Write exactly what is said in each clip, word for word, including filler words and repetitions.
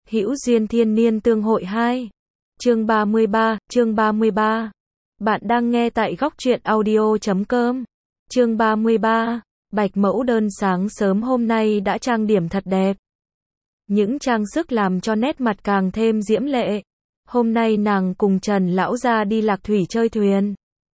Hữu duyên thiên niên tương hội hai. Chương ba mươi ba, chương ba mươi ba. Bạn đang nghe tại góc truyện audio chấm com. Chương ba mươi ba. Bạch mẫu đơn sáng sớm hôm nay đã trang điểm thật đẹp. Những trang sức làm cho nét mặt càng thêm diễm lệ. Hôm nay nàng cùng Trần lão gia đi lạc thủy chơi thuyền.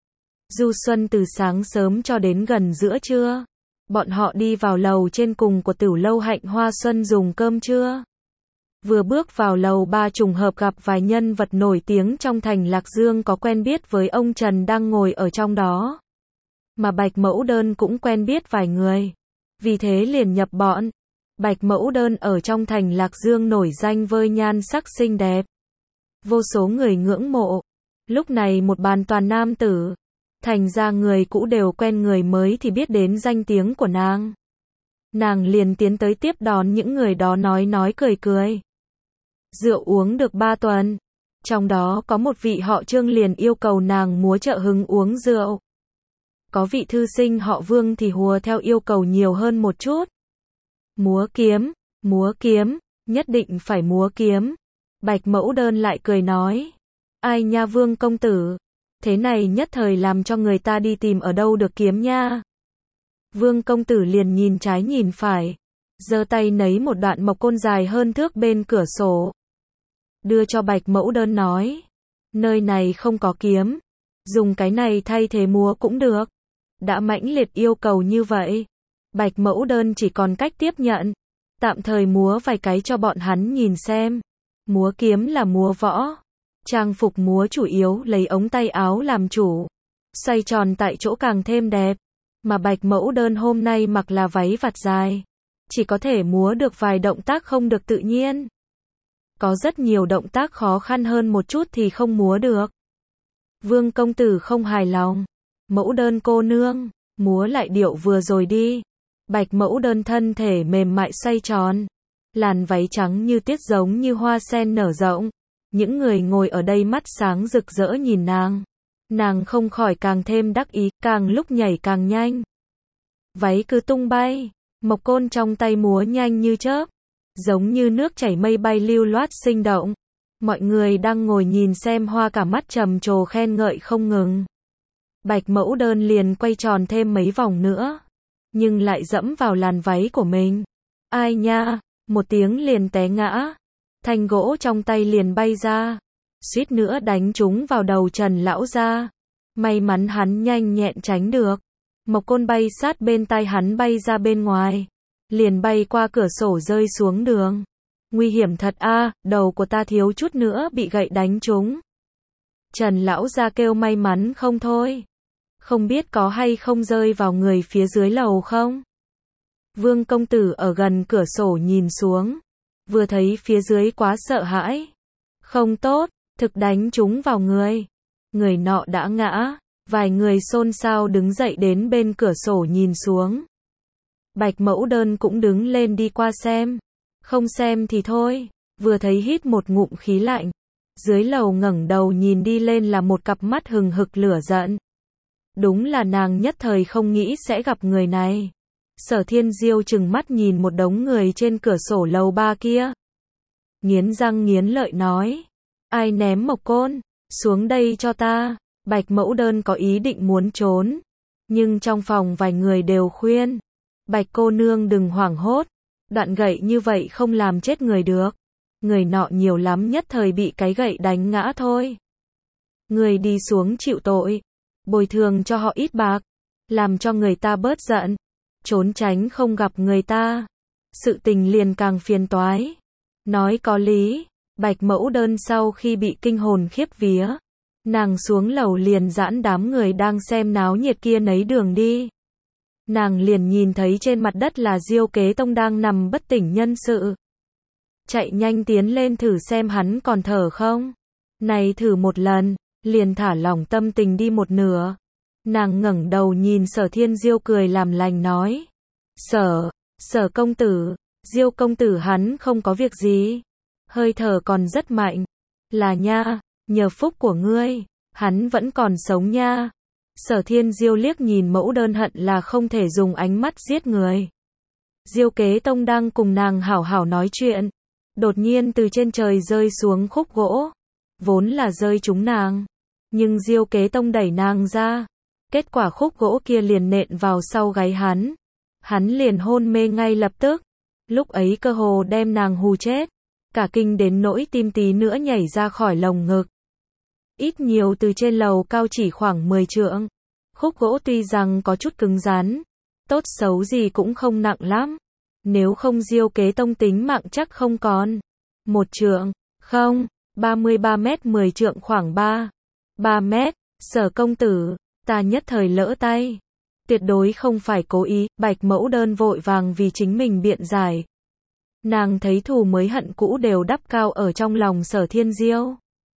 Du xuân từ sáng sớm cho đến gần giữa trưa. Bọn họ đi vào lầu trên cùng của Tửu lâu Hạnh Hoa Xuân dùng cơm trưa. Vừa bước vào lầu ba trùng hợp gặp vài nhân vật nổi tiếng trong thành Lạc Dương có quen biết với ông Trần đang ngồi ở trong đó. Mà Bạch Mẫu Đơn cũng quen biết vài người. Vì thế liền nhập bọn. Bạch Mẫu Đơn ở trong thành Lạc Dương nổi danh với nhan sắc xinh đẹp. Vô số người ngưỡng mộ. Lúc này một bàn toàn nam tử. Thành ra người cũ đều quen người mới thì biết đến danh tiếng của nàng. Nàng liền tiến tới tiếp đón những người đó nói nói cười cười. Rượu uống được ba tuần. Trong đó có một vị họ Trương liền yêu cầu nàng múa trợ hứng uống rượu. Có vị thư sinh họ Vương thì hùa theo yêu cầu nhiều hơn một chút. Múa kiếm, múa kiếm, nhất định phải múa kiếm. Bạch Mẫu Đơn lại cười nói. Ai nha Vương công tử, thế này nhất thời làm cho người ta đi tìm ở đâu được kiếm nha. Vương công tử liền nhìn trái nhìn phải. Giơ tay nấy một đoạn mộc côn dài hơn thước bên cửa sổ. Đưa cho Bạch Mẫu Đơn nói. Nơi này không có kiếm. Dùng cái này thay thế múa cũng được. Đã mãnh liệt yêu cầu như vậy. Bạch Mẫu Đơn chỉ còn cách tiếp nhận. Tạm thời múa vài cái cho bọn hắn nhìn xem. Múa kiếm là múa võ. Trang phục múa chủ yếu lấy ống tay áo làm chủ. Xoay tròn tại chỗ càng thêm đẹp. Mà Bạch Mẫu Đơn hôm nay mặc là váy vạt dài. Chỉ có thể múa được vài động tác không được tự nhiên. Có rất nhiều động tác khó khăn hơn một chút thì không múa được. Vương công tử không hài lòng. Mẫu Đơn cô nương, múa lại điệu vừa rồi đi. Bạch Mẫu Đơn thân thể mềm mại xoay tròn. Làn váy trắng như tuyết giống như hoa sen nở rộng. Những người ngồi ở đây mắt sáng rực rỡ nhìn nàng. Nàng không khỏi càng thêm đắc ý, càng lúc nhảy càng nhanh. Váy cứ tung bay, mộc côn trong tay múa nhanh như chớp. Giống như nước chảy mây bay lưu loát sinh động. Mọi người đang ngồi nhìn xem hoa cả mắt trầm trồ khen ngợi không ngừng. Bạch Mẫu Đơn liền quay tròn thêm mấy vòng nữa. Nhưng lại dẫm vào làn váy của mình. Ai nha, một tiếng liền té ngã. Thanh gỗ trong tay liền bay ra. Suýt nữa đánh trúng vào đầu Trần lão gia. May mắn hắn nhanh nhẹn tránh được. Mộc côn bay sát bên tai hắn bay ra bên ngoài. Liền bay qua cửa sổ rơi xuống đường. Nguy hiểm thật a, à, đầu của ta thiếu chút nữa bị gậy đánh trúng. Trần lão gia kêu may mắn không thôi. Không biết có hay không rơi vào người phía dưới lầu không? Vương công tử ở gần cửa sổ nhìn xuống. Vừa thấy phía dưới quá sợ hãi. Không tốt, thực đánh trúng vào người. Người nọ đã ngã. Vài người xôn xao đứng dậy đến bên cửa sổ nhìn xuống. Bạch Mẫu Đơn cũng đứng lên đi qua xem. Không xem thì thôi. Vừa thấy hít một ngụm khí lạnh. Dưới lầu ngẩng đầu nhìn đi lên là một cặp mắt hừng hực lửa giận. Đúng là nàng nhất thời không nghĩ sẽ gặp người này. Sở Thiên Diêu trừng mắt nhìn một đống người trên cửa sổ lầu ba kia. Nghiến răng nghiến lợi nói. Ai ném mộc côn? Xuống đây cho ta. Bạch Mẫu Đơn có ý định muốn trốn. Nhưng trong phòng vài người đều khuyên. Bạch cô nương đừng hoảng hốt. Đoạn gậy như vậy không làm chết người được. Người nọ nhiều lắm nhất thời bị cái gậy đánh ngã thôi. Người đi xuống chịu tội. Bồi thường cho họ ít bạc. Làm cho người ta bớt giận. Trốn tránh không gặp người ta. Sự tình liền càng phiền toái. Nói có lý. Bạch Mẫu Đơn sau khi bị kinh hồn khiếp vía. Nàng xuống lầu liền giãn đám người đang xem náo nhiệt kia nấy đường đi. Nàng liền nhìn thấy trên mặt đất là Diêu Kế Tông đang nằm bất tỉnh nhân sự. Chạy nhanh tiến lên thử xem hắn còn thở không. Này thử một lần, liền thả lỏng tâm tình đi một nửa. Nàng ngẩng đầu nhìn Sở Thiên Diêu cười làm lành nói. Sở, Sở công tử, Diêu công tử hắn không có việc gì. Hơi thở còn rất mạnh. Là nha, nhờ phúc của ngươi, hắn vẫn còn sống nha. Sở Thiên Diêu liếc nhìn Mẫu Đơn hận là không thể dùng ánh mắt giết người. Diêu Kế Tông đang cùng nàng hảo hảo nói chuyện. Đột nhiên từ trên trời rơi xuống khúc gỗ. Vốn là rơi trúng nàng. Nhưng Diêu Kế Tông đẩy nàng ra. Kết quả khúc gỗ kia liền nện vào sau gáy hắn. Hắn liền hôn mê ngay lập tức. Lúc ấy cơ hồ đem nàng hù chết. Cả kinh đến nỗi tim tí nữa nhảy ra khỏi lồng ngực. Ít nhiều từ trên lầu cao chỉ khoảng mười trượng. Khúc gỗ tuy rằng có chút cứng rắn. Tốt xấu gì cũng không nặng lắm. Nếu không Diêu Kế Tông tính mạng chắc không còn. Một trượng, không, ba mươi ba mét mười trượng khoảng ba. ba mét, Sở công tử, ta nhất thời lỡ tay. Tuyệt đối không phải cố ý, Bạch Mẫu Đơn vội vàng vì chính mình biện giải. Nàng thấy thù mới hận cũ đều đắp cao ở trong lòng Sở Thiên Diêu.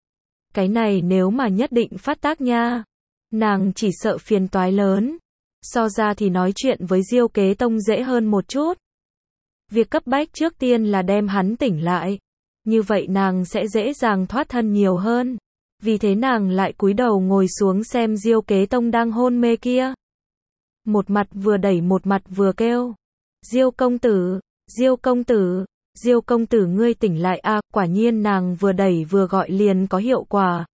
Cái này nếu mà nhất định phát tác nha. Nàng chỉ sợ phiền toái lớn. So ra thì nói chuyện với Diêu Kế Tông dễ hơn một chút. Việc cấp bách trước tiên là đem hắn tỉnh lại. Như vậy nàng sẽ dễ dàng thoát thân nhiều hơn. Vì thế nàng lại cúi đầu ngồi xuống xem Diêu Kế Tông đang hôn mê kia. Một mặt vừa đẩy một mặt vừa kêu. Diêu công tử, Diêu công tử, Diêu công tử ngươi tỉnh lại a. À, quả nhiên nàng vừa đẩy vừa gọi liền có hiệu quả.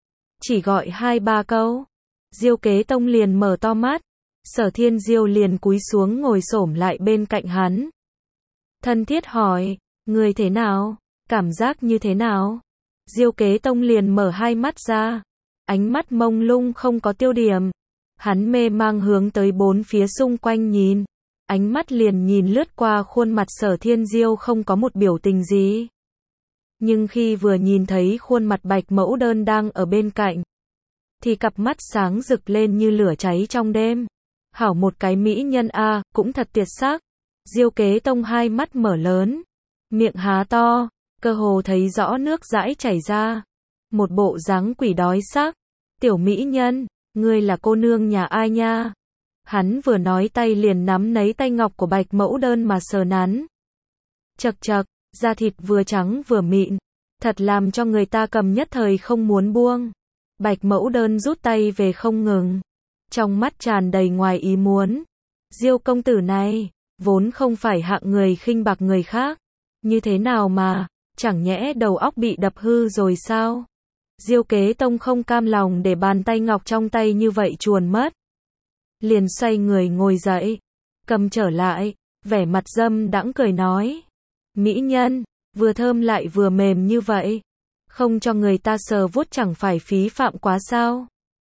Chỉ gọi hai ba câu. Diêu Kế Tông liền mở to mắt. Sở Thiên Diêu liền cúi xuống ngồi xổm lại bên cạnh hắn. Thân thiết hỏi, ngươi thế nào? Cảm giác như thế nào? Diêu Kế Tông liền mở hai mắt ra. Ánh mắt mông lung không có tiêu điểm. Hắn mê mang hướng tới bốn phía xung quanh nhìn. Ánh mắt liền nhìn lướt qua khuôn mặt Sở Thiên Diêu không có một biểu tình gì. Nhưng khi vừa nhìn thấy khuôn mặt Bạch Mẫu Đơn đang ở bên cạnh, thì cặp mắt sáng rực lên như lửa cháy trong đêm. Hảo một cái mỹ nhân a, à, cũng thật tuyệt sắc. Diêu Kế Tông hai mắt mở lớn, miệng há to, cơ hồ thấy rõ nước dãi chảy ra. Một bộ dáng quỷ đói sắc. Tiểu mỹ nhân, ngươi là cô nương nhà ai nha? Hắn vừa nói tay liền nắm lấy tay ngọc của Bạch Mẫu Đơn mà sờ nắn. Chật chật, da thịt vừa trắng vừa mịn, thật làm cho người ta cầm nhất thời không muốn buông. Bạch Mẫu Đơn rút tay về không ngừng, trong mắt tràn đầy ngoài ý muốn. Diêu công tử này, vốn không phải hạng người khinh bạc người khác. Như thế nào mà, chẳng nhẽ đầu óc bị đập hư rồi sao? Diêu Kế Tông không cam lòng để bàn tay ngọc trong tay như vậy chuồn mất. Liền xoay người ngồi dậy, cầm trở lại, vẻ mặt dâm đãng cười nói. Mỹ nhân, vừa thơm lại vừa mềm như vậy. Không cho người ta sờ vuốt chẳng phải phí phạm quá sao?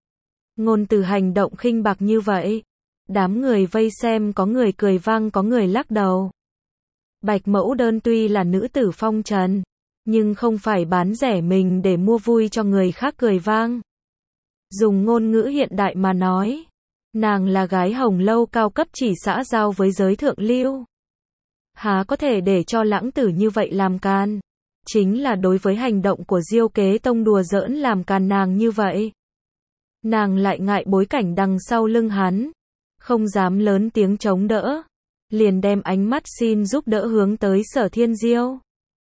Ngôn từ hành động khinh bạc như vậy. Đám người vây xem có người cười vang có người lắc đầu. Bạch Mẫu Đơn tuy là nữ tử phong trần, nhưng không phải bán rẻ mình để mua vui cho người khác cười vang. Dùng ngôn ngữ hiện đại mà nói, nàng là gái hồng lâu cao cấp chỉ xã giao với giới thượng lưu. Há có thể để cho lãng tử như vậy làm can. Chính là đối với hành động của Diêu Kế Tông đùa giỡn làm càn nàng như vậy. Nàng lại ngại bối cảnh đằng sau lưng hắn, không dám lớn tiếng chống đỡ, liền đem ánh mắt xin giúp đỡ hướng tới Sở Thiên Diêu.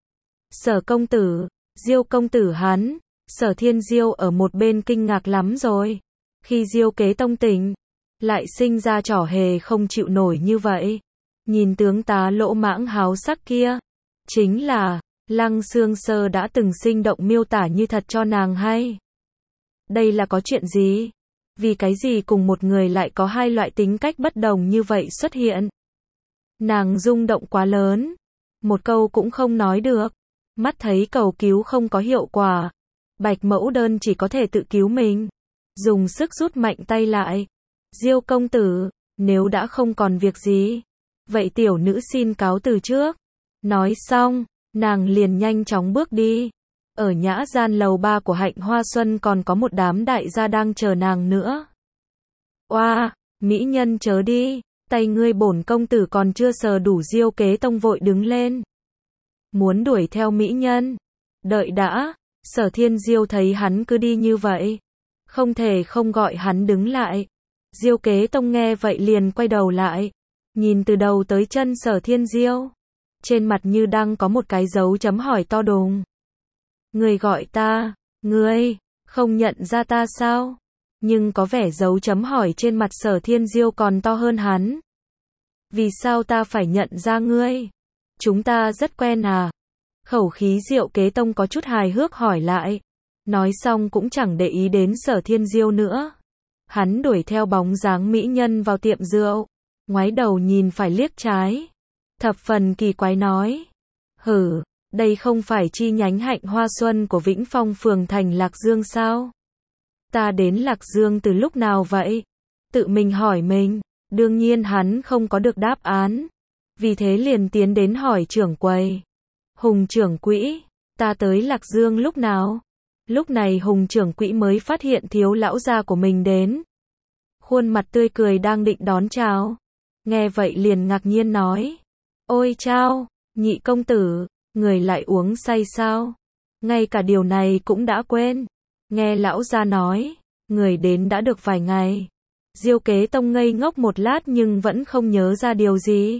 Sở công tử, Diêu công tử hắn. Sở Thiên Diêu ở một bên kinh ngạc lắm rồi. Khi Diêu Kế Tông tỉnh, lại sinh ra trò hề không chịu nổi như vậy. Nhìn tướng tá lỗ mãng háo sắc kia, chính là Lăng Xương Sơ đã từng sinh động miêu tả như thật cho nàng hay. Đây là có chuyện gì? Vì cái gì cùng một người lại có hai loại tính cách bất đồng như vậy xuất hiện? Nàng rung động quá lớn, một câu cũng không nói được. Mắt thấy cầu cứu không có hiệu quả, Bạch Mẫu Đơn chỉ có thể tự cứu mình, dùng sức rút mạnh tay lại. Diêu công tử, nếu đã không còn việc gì, vậy tiểu nữ xin cáo từ trước. Nói xong, nàng liền nhanh chóng bước đi. Ở nhã gian lầu ba của Hạnh Hoa Xuân còn có một đám đại gia đang chờ nàng nữa. Oa, mỹ nhân chớ đi, tay ngươi bổn công tử còn chưa sờ đủ. Diêu Kế Tông vội đứng lên, muốn đuổi theo mỹ nhân. Đợi đã, Sở Thiên Diêu thấy hắn cứ đi như vậy, không thể không gọi hắn đứng lại. Diêu Kế Tông nghe vậy liền quay đầu lại, nhìn từ đầu tới chân Sở Thiên Diêu, trên mặt như đang có một cái dấu chấm hỏi to đùng. Người gọi ta, ngươi, không nhận ra ta sao? Nhưng có vẻ dấu chấm hỏi trên mặt Sở Thiên Diêu còn to hơn hắn. Vì sao ta phải nhận ra ngươi? Chúng ta rất quen à? Khẩu khí Diệu Kế Tông có chút hài hước hỏi lại. Nói xong cũng chẳng để ý đến Sở Thiên Diêu nữa. Hắn đuổi theo bóng dáng mỹ nhân vào tiệm rượu. Ngoái đầu nhìn phải liếc trái. Thập phần kỳ quái nói. Hử, đây không phải chi nhánh Hạnh Hoa Xuân của Vĩnh Phong phường thành Lạc Dương sao? Ta đến Lạc Dương từ lúc nào vậy? Tự mình hỏi mình. Đương nhiên hắn không có được đáp án. Vì thế liền tiến đến hỏi trưởng quầy. Hùng trưởng quỹ, ta tới Lạc Dương lúc nào? Lúc này Hùng trưởng quỹ mới phát hiện thiếu lão gia của mình đến. Khuôn mặt tươi cười đang định đón chào. Nghe vậy liền ngạc nhiên nói. Ôi chao, nhị công tử, người lại uống say sao? Ngay cả điều này cũng đã quên. Nghe lão gia nói, người đến đã được vài ngày. Diêu Kế Tông ngây ngốc một lát nhưng vẫn không nhớ ra điều gì.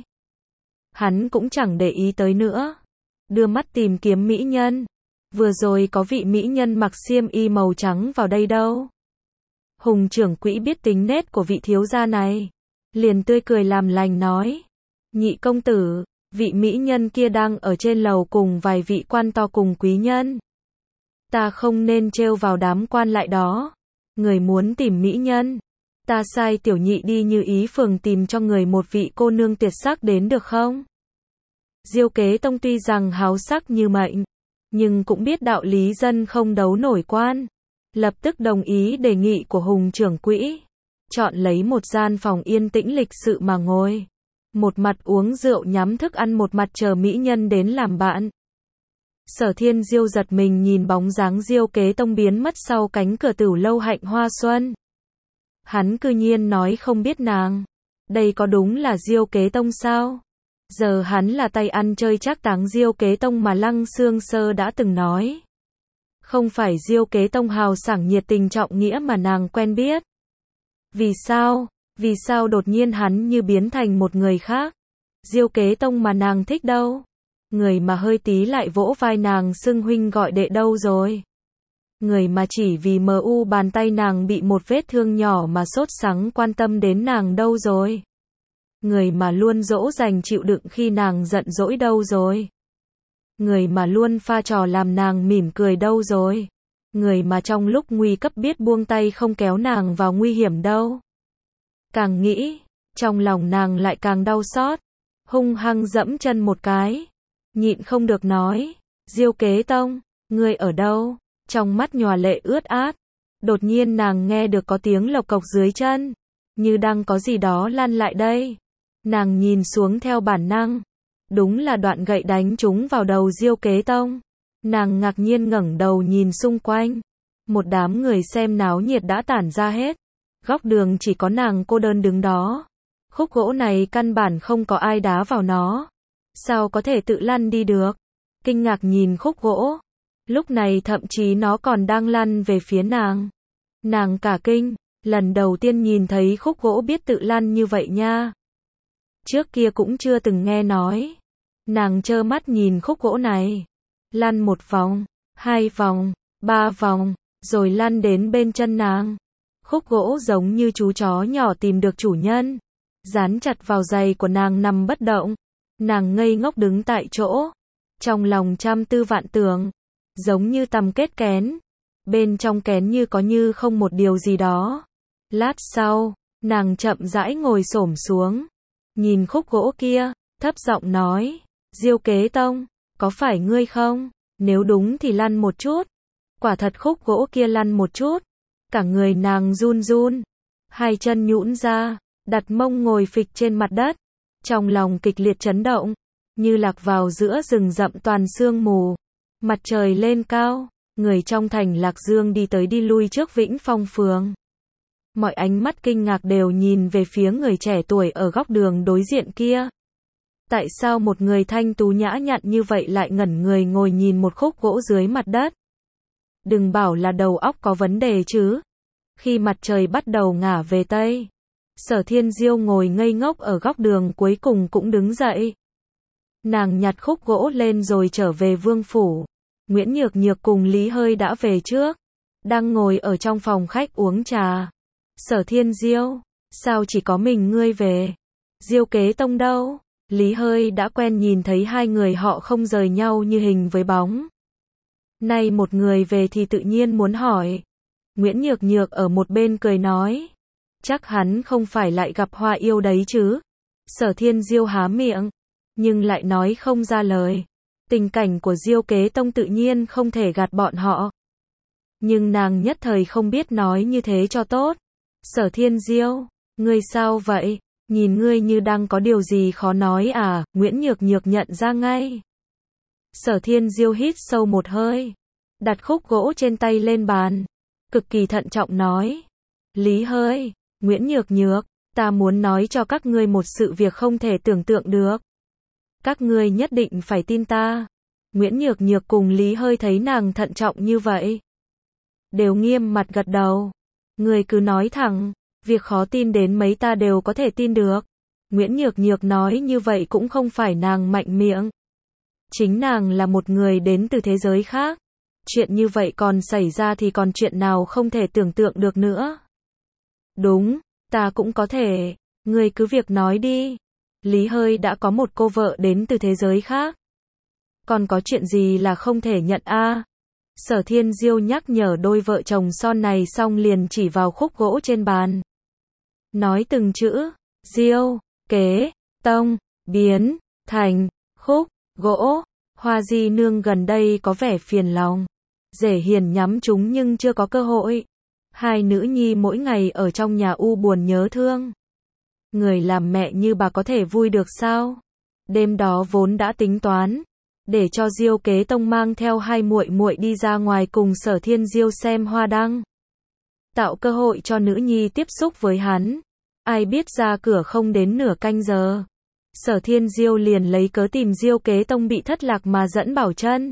Hắn cũng chẳng để ý tới nữa. Đưa mắt tìm kiếm mỹ nhân. Vừa rồi có vị mỹ nhân mặc xiêm y màu trắng vào đây đâu. Hùng trưởng quỹ biết tính nết của vị thiếu gia này. Liền tươi cười làm lành nói. Nhị công tử, vị mỹ nhân kia đang ở trên lầu cùng vài vị quan to cùng quý nhân. Ta không nên trêu vào đám quan lại đó. Người muốn tìm mỹ nhân. Ta sai tiểu nhị đi Như Ý phường tìm cho người một vị cô nương tuyệt sắc đến được không? Diêu Kế Tông tuy rằng háo sắc như mệnh, nhưng cũng biết đạo lý dân không đấu nổi quan. Lập tức đồng ý đề nghị của Hùng trưởng quỹ. Chọn lấy một gian phòng yên tĩnh lịch sự mà ngồi. Một mặt uống rượu nhắm thức ăn, một mặt chờ mỹ nhân đến làm bạn. Sở Thiên Diêu giật mình nhìn bóng dáng Diêu Kế Tông biến mất sau cánh cửa tửu lâu Hạnh Hoa Xuân. Hắn cư nhiên nói không biết nàng. Đây có đúng là Diêu Kế Tông sao? Giờ hắn là tay ăn chơi trác táng Diêu Kế Tông mà Lăng Xương Sơ đã từng nói. Không phải Diêu Kế Tông hào sảng nhiệt tình trọng nghĩa mà nàng quen biết. Vì sao? Vì sao đột nhiên hắn như biến thành một người khác? Diêu Kế Tông mà nàng thích đâu? Người mà hơi tí lại vỗ vai nàng xưng huynh gọi đệ đâu rồi? Người mà chỉ vì mờ u bàn tay nàng bị một vết thương nhỏ mà sốt sắng quan tâm đến nàng đâu rồi? Người mà luôn dỗ dành chịu đựng khi nàng giận dỗi đâu rồi? Người mà luôn pha trò làm nàng mỉm cười đâu rồi? Người mà trong lúc nguy cấp biết buông tay không kéo nàng vào nguy hiểm đâu? Càng nghĩ, trong lòng nàng lại càng đau xót, hung hăng dẫm chân một cái, nhịn không được nói, Diêu Kế Tông, ngươi ở đâu? Trong mắt nhòa lệ ướt át. Đột nhiên nàng nghe được có tiếng lộc cộc dưới chân, như đang có gì đó lăn lại đây. Nàng nhìn xuống theo bản năng, đúng là đoạn gậy đánh trúng vào đầu Diêu Kế Tông. Nàng ngạc nhiên ngẩng đầu nhìn xung quanh, một đám người xem náo nhiệt đã tản ra hết. Góc đường chỉ có nàng cô đơn đứng đó. Khúc gỗ này căn bản không có ai đá vào nó. Sao có thể tự lăn đi được? Kinh ngạc nhìn khúc gỗ. Lúc này thậm chí nó còn đang lăn về phía nàng. Nàng cả kinh, lần đầu tiên nhìn thấy khúc gỗ biết tự lăn như vậy nha. Trước kia cũng chưa từng nghe nói. Nàng trơ mắt nhìn khúc gỗ này. Lăn một vòng, hai vòng, ba vòng, rồi lăn đến bên chân nàng. Khúc gỗ giống như chú chó nhỏ tìm được chủ nhân. Dán chặt vào giày của nàng nằm bất động. Nàng ngây ngốc đứng tại chỗ. Trong lòng trăm tư vạn tưởng. Giống như tầm kết kén. Bên trong kén như có như không một điều gì đó. Lát sau, nàng chậm rãi ngồi xổm xuống. Nhìn khúc gỗ kia, thấp giọng nói. Diêu Kế Tông, có phải ngươi không? Nếu đúng thì lăn một chút. Quả thật khúc gỗ kia lăn một chút. Cả người nàng run run. Hai chân nhũn ra, đặt mông ngồi phịch trên mặt đất. Trong lòng kịch liệt chấn động. Như lạc vào giữa rừng rậm toàn sương mù. Mặt trời lên cao, người trong thành Lạc Dương đi tới đi lui trước Vĩnh Phong phường. Mọi ánh mắt kinh ngạc đều nhìn về phía người trẻ tuổi ở góc đường đối diện kia. Tại sao một người thanh tú nhã nhặn như vậy lại ngẩn người ngồi nhìn một khúc gỗ dưới mặt đất? Đừng bảo là đầu óc có vấn đề chứ. Khi mặt trời bắt đầu ngả về Tây, Sở Thiên Diêu ngồi ngây ngốc ở góc đường cuối cùng cũng đứng dậy. Nàng nhặt khúc gỗ lên rồi trở về vương phủ. Nguyễn Nhược Nhược cùng Lý Hơi đã về trước. Đang ngồi ở trong phòng khách uống trà. Sở Thiên Diêu, sao chỉ có mình ngươi về? Diêu Kế Tông đâu? Lý Hơi đã quen nhìn thấy hai người họ không rời nhau như hình với bóng. Nay một người về thì tự nhiên muốn hỏi. Nguyễn Nhược Nhược ở một bên cười nói. Chắc hắn không phải lại gặp Hoa Yêu đấy chứ. Sở Thiên Diêu há miệng, nhưng lại nói không ra lời. Tình cảnh của Diêu Kế Tông tự nhiên không thể gạt bọn họ. Nhưng nàng nhất thời không biết nói như thế cho tốt. Sở Thiên Diêu, ngươi sao vậy? Nhìn ngươi như đang có điều gì khó nói à? Nguyễn Nhược Nhược nhận ra ngay. Sở Thiên Diêu hít sâu một hơi, đặt khúc gỗ trên tay lên bàn, cực kỳ thận trọng nói. Lý Hơi, Nguyễn Nhược Nhược, ta muốn nói cho các ngươi một sự việc không thể tưởng tượng được. Các ngươi nhất định phải tin ta. Nguyễn Nhược Nhược cùng Lý Hơi thấy nàng thận trọng như vậy, đều nghiêm mặt gật đầu. Ngươi cứ nói thẳng, việc khó tin đến mấy ta đều có thể tin được. Nguyễn Nhược Nhược nói như vậy cũng không phải nàng mạnh miệng. Chính nàng là một người đến từ thế giới khác. Chuyện như vậy còn xảy ra thì còn chuyện nào không thể tưởng tượng được nữa. Đúng, ta cũng có thể. Ngươi cứ việc nói đi. Lý Hơi đã có một cô vợ đến từ thế giới khác. Còn có chuyện gì là không thể nhận a? À? Sở Thiên Diêu nhắc nhở đôi vợ chồng son này xong liền chỉ vào khúc gỗ trên bàn. Nói từng chữ, Diêu, Kế, Tông, biến, thành, khúc, gỗ. Hoa Di Nương gần đây có vẻ phiền lòng. Dễ hiền nhắm chúng nhưng chưa có cơ hội. Hai nữ nhi mỗi ngày ở trong nhà u buồn nhớ thương. Người làm mẹ như bà có thể vui được sao? Đêm đó vốn đã tính toán để cho Diêu Kế Tông mang theo hai muội muội đi ra ngoài cùng Sở Thiên Diêu xem hoa đăng, tạo cơ hội cho nữ nhi tiếp xúc với hắn. Ai biết ra cửa không đến nửa canh giờ, Sở Thiên Diêu liền lấy cớ tìm Diêu Kế Tông bị thất lạc mà dẫn Bảo Chân,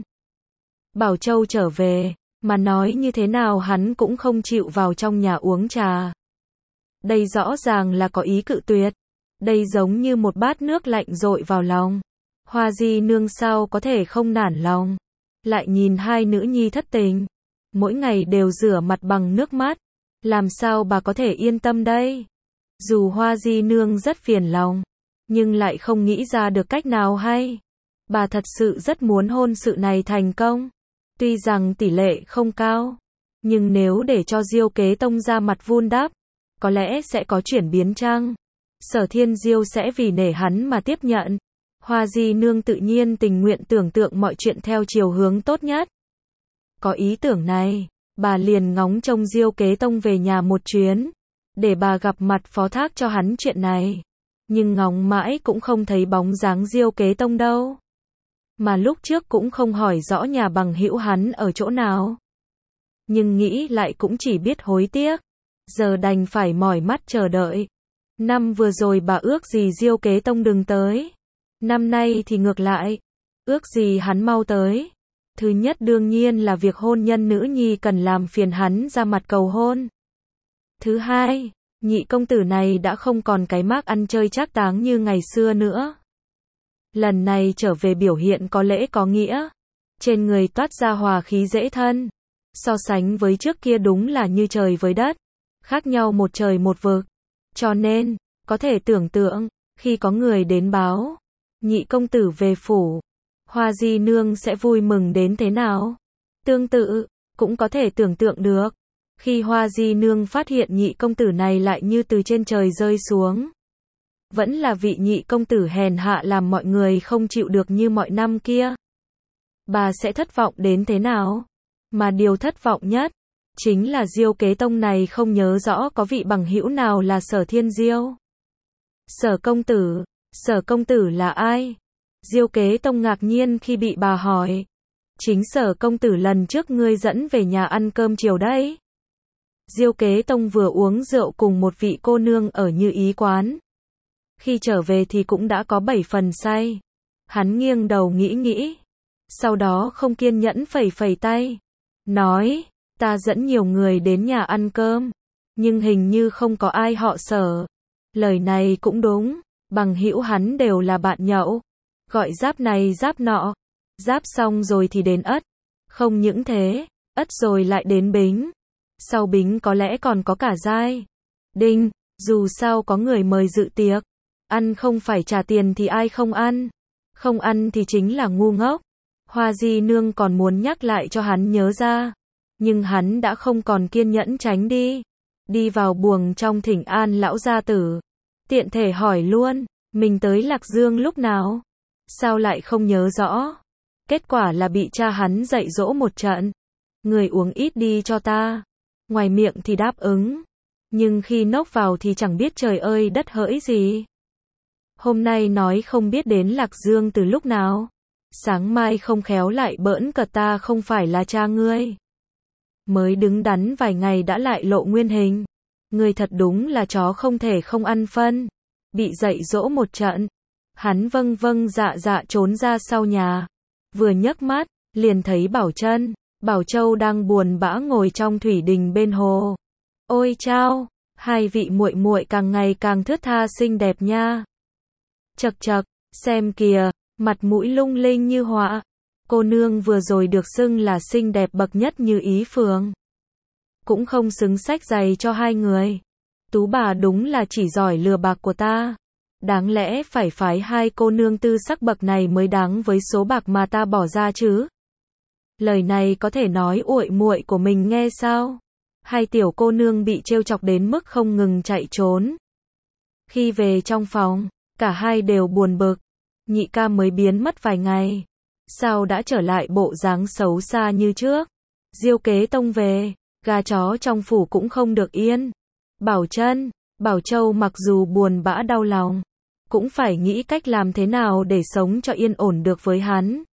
Bảo Châu trở về, mà nói như thế nào hắn cũng không chịu vào trong nhà uống trà. Đây rõ ràng là có ý cự tuyệt. Đây giống như một bát nước lạnh dội vào lòng. Hoa Di Nương sao có thể không nản lòng. Lại nhìn hai nữ nhi thất tình, mỗi ngày đều rửa mặt bằng nước mắt. Làm sao bà có thể yên tâm đây? Dù Hoa Di Nương rất phiền lòng, nhưng lại không nghĩ ra được cách nào hay. Bà thật sự rất muốn hôn sự này thành công. Tuy rằng tỷ lệ không cao, nhưng nếu để cho Diêu Kế Tông ra mặt vun đắp, có lẽ sẽ có chuyển biến chăng? Sở Thiên Diêu sẽ vì nể hắn mà tiếp nhận. Hoa Di Nương tự nhiên tình nguyện tưởng tượng mọi chuyện theo chiều hướng tốt nhất. Có ý tưởng này, bà liền ngóng trông Diêu Kế Tông về nhà một chuyến, để bà gặp mặt phó thác cho hắn chuyện này. Nhưng ngóng mãi cũng không thấy bóng dáng Diêu Kế Tông đâu. Mà lúc trước cũng không hỏi rõ nhà bằng hữu hắn ở chỗ nào. Nhưng nghĩ lại cũng chỉ biết hối tiếc. Giờ đành phải mỏi mắt chờ đợi. Năm vừa rồi bà ước gì Diêu Kế Tông đừng tới. Năm nay thì ngược lại. Ước gì hắn mau tới. Thứ nhất đương nhiên là việc hôn nhân nữ nhi cần làm phiền hắn ra mặt cầu hôn. Thứ hai, nhị công tử này đã không còn cái mác ăn chơi trác táng như ngày xưa nữa. Lần này trở về biểu hiện có lễ có nghĩa. Trên người toát ra hòa khí dễ thân. So sánh với trước kia đúng là như trời với đất. Khác nhau một trời một vực. Cho nên, có thể tưởng tượng, khi có người đến báo, nhị công tử về phủ, Hoa Di Nương sẽ vui mừng đến thế nào. Tương tự, cũng có thể tưởng tượng được, khi Hoa Di Nương phát hiện nhị công tử này lại như từ trên trời rơi xuống. Vẫn là vị nhị công tử hèn hạ làm mọi người không chịu được như mọi năm kia. Bà sẽ thất vọng đến thế nào? Mà điều thất vọng nhất chính là Diêu Kế Tông này không nhớ rõ có vị bằng hữu nào là Sở Thiên Diêu. Sở công tử, Sở công tử là ai? Diêu Kế Tông ngạc nhiên khi bị bà hỏi. Chính Sở công tử lần trước ngươi dẫn về nhà ăn cơm chiều đấy. Diêu Kế Tông vừa uống rượu cùng một vị cô nương ở Như Ý quán. Khi trở về thì cũng đã có bảy phần say. Hắn nghiêng đầu nghĩ nghĩ. Sau đó không kiên nhẫn phẩy phẩy tay. Nói, ta dẫn nhiều người đến nhà ăn cơm. Nhưng hình như không có ai họ Sở. Lời này cũng đúng. Bằng hữu hắn đều là bạn nhậu. Gọi giáp này giáp nọ. Giáp xong rồi thì đến Ất. Không những thế, Ất rồi lại đến Bính. Sau Bính có lẽ còn có cả Giai, Đinh. Dù sao có người mời dự tiệc. Ăn không phải trả tiền thì ai không ăn. Không ăn thì chính là ngu ngốc. Hoa Di Nương còn muốn nhắc lại cho hắn nhớ ra. Nhưng hắn đã không còn kiên nhẫn tránh đi. Đi vào buồng trong thỉnh an lão gia tử. Tiện thể hỏi luôn, mình tới Lạc Dương lúc nào? Sao lại không nhớ rõ? Kết quả là bị cha hắn dạy dỗ một trận. Người uống ít đi cho ta. Ngoài miệng thì đáp ứng. Nhưng khi nốc vào thì chẳng biết trời ơi đất hỡi gì. Hôm nay nói không biết đến Lạc Dương từ lúc nào. Sáng mai không khéo lại bỡn cợt ta không phải là cha ngươi. Mới đứng đắn vài ngày đã lại lộ nguyên hình. Ngươi thật đúng là chó không thể không ăn phân. Bị dạy dỗ một trận. Hắn vâng vâng dạ dạ trốn ra sau nhà. Vừa nhấc mắt, liền thấy Bảo Trân, Bảo Châu đang buồn bã ngồi trong thủy đình bên hồ. Ôi chao, hai vị muội muội càng ngày càng thướt tha xinh đẹp nha. Chậc chậc, xem kìa, mặt mũi lung linh như họa. Cô nương vừa rồi được xưng là xinh đẹp bậc nhất như ý phường. Cũng không xứng sách giày cho hai người. Tú bà đúng là chỉ giỏi lừa bạc của ta. Đáng lẽ phải phái hai cô nương tư sắc bậc này mới đáng với số bạc mà ta bỏ ra chứ. Lời này có thể nói uội muội của mình nghe sao? Hai tiểu cô nương bị trêu chọc đến mức không ngừng chạy trốn. Khi về trong phòng, cả hai đều buồn bực. Nhị ca mới biến mất vài ngày. Sao đã trở lại bộ dáng xấu xa như trước? Diêu Kế Tông về, gà chó trong phủ cũng không được yên. Bảo Trân, Bảo Châu mặc dù buồn bã đau lòng, cũng phải nghĩ cách làm thế nào để sống cho yên ổn được với hắn.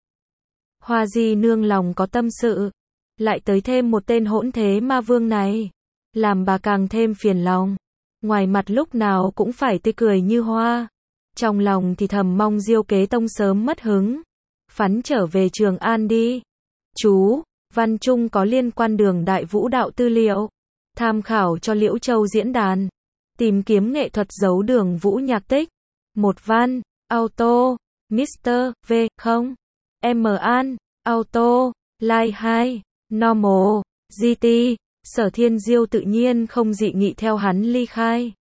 Hoa Di Nương lòng có tâm sự, lại tới thêm một tên hỗn thế ma vương này, làm bà càng thêm phiền lòng. Ngoài mặt lúc nào cũng phải tươi cười như hoa, trong lòng thì thầm mong Diêu Kế Tông sớm mất hứng, phắn trở về Trường An đi. Chú, Văn Trung có liên quan đường đại vũ đạo tư liệu, tham khảo cho Liễu Châu diễn đàn, tìm kiếm nghệ thuật giấu đường vũ nhạc tích. Một văn, auto, mít-tơ, V, không, M An, auto, Line hai, normal, giê tê, Sở Thiên Diêu tự nhiên không dị nghị theo hắn ly khai.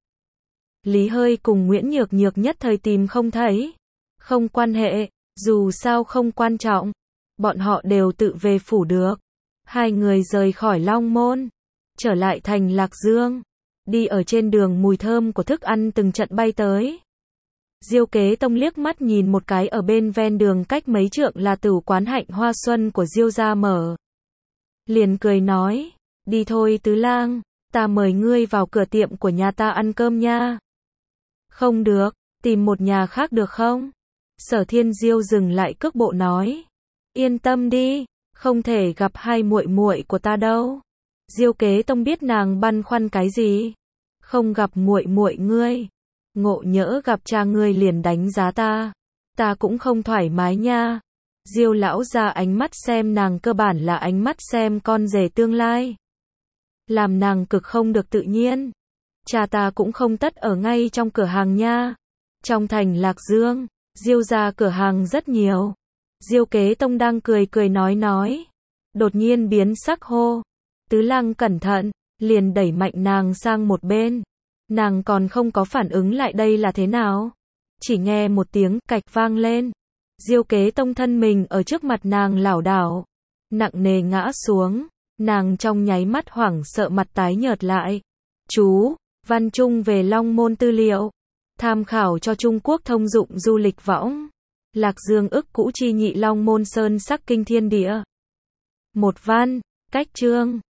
Lý Hơi cùng Nguyễn Nhược Nhược nhất thời tìm không thấy. Không quan hệ, dù sao không quan trọng. Bọn họ đều tự về phủ được. Hai người rời khỏi Long Môn, trở lại thành Lạc Dương. Đi ở trên đường mùi thơm của thức ăn từng trận bay tới. Diêu Kế Tông liếc mắt nhìn một cái ở bên ven đường cách mấy trượng là tử quán Hạnh Hoa Xuân của Diêu gia mở. Liền cười nói, đi thôi Tứ Lang, ta mời ngươi vào cửa tiệm của nhà ta ăn cơm nha. Không được, tìm một nhà khác được không? Sở Thiên Diêu dừng lại cước bộ nói, yên tâm đi, không thể gặp hai muội muội của ta đâu. Diêu Kế Tông biết nàng băn khoăn cái gì. Không gặp muội muội ngươi, ngộ nhỡ gặp cha ngươi liền đánh giá ta, ta cũng không thoải mái nha. Diêu lão ra ánh mắt xem nàng cơ bản là ánh mắt xem con rể tương lai, làm nàng cực không được tự nhiên. Cha ta cũng không tất ở ngay trong cửa hàng nha. Trong thành Lạc Dương, Diêu gia cửa hàng rất nhiều. Diêu Kế Tông đang cười cười nói nói, đột nhiên biến sắc hô, Tứ Lang cẩn thận, liền đẩy mạnh nàng sang một bên. Nàng còn không có phản ứng lại đây là thế nào, chỉ nghe một tiếng cạch vang lên. Diêu Kế Tông thân mình ở trước mặt nàng lảo đảo, nặng nề ngã xuống. Nàng trong nháy mắt hoảng sợ mặt tái nhợt lại. Chú, Văn Trung về Long Môn tư liệu, tham khảo cho Trung Quốc thông dụng du lịch võng. Lạc Dương ức cũ chi nhị Long Môn sơn sắc kinh thiên địa. Một văn, cách chương.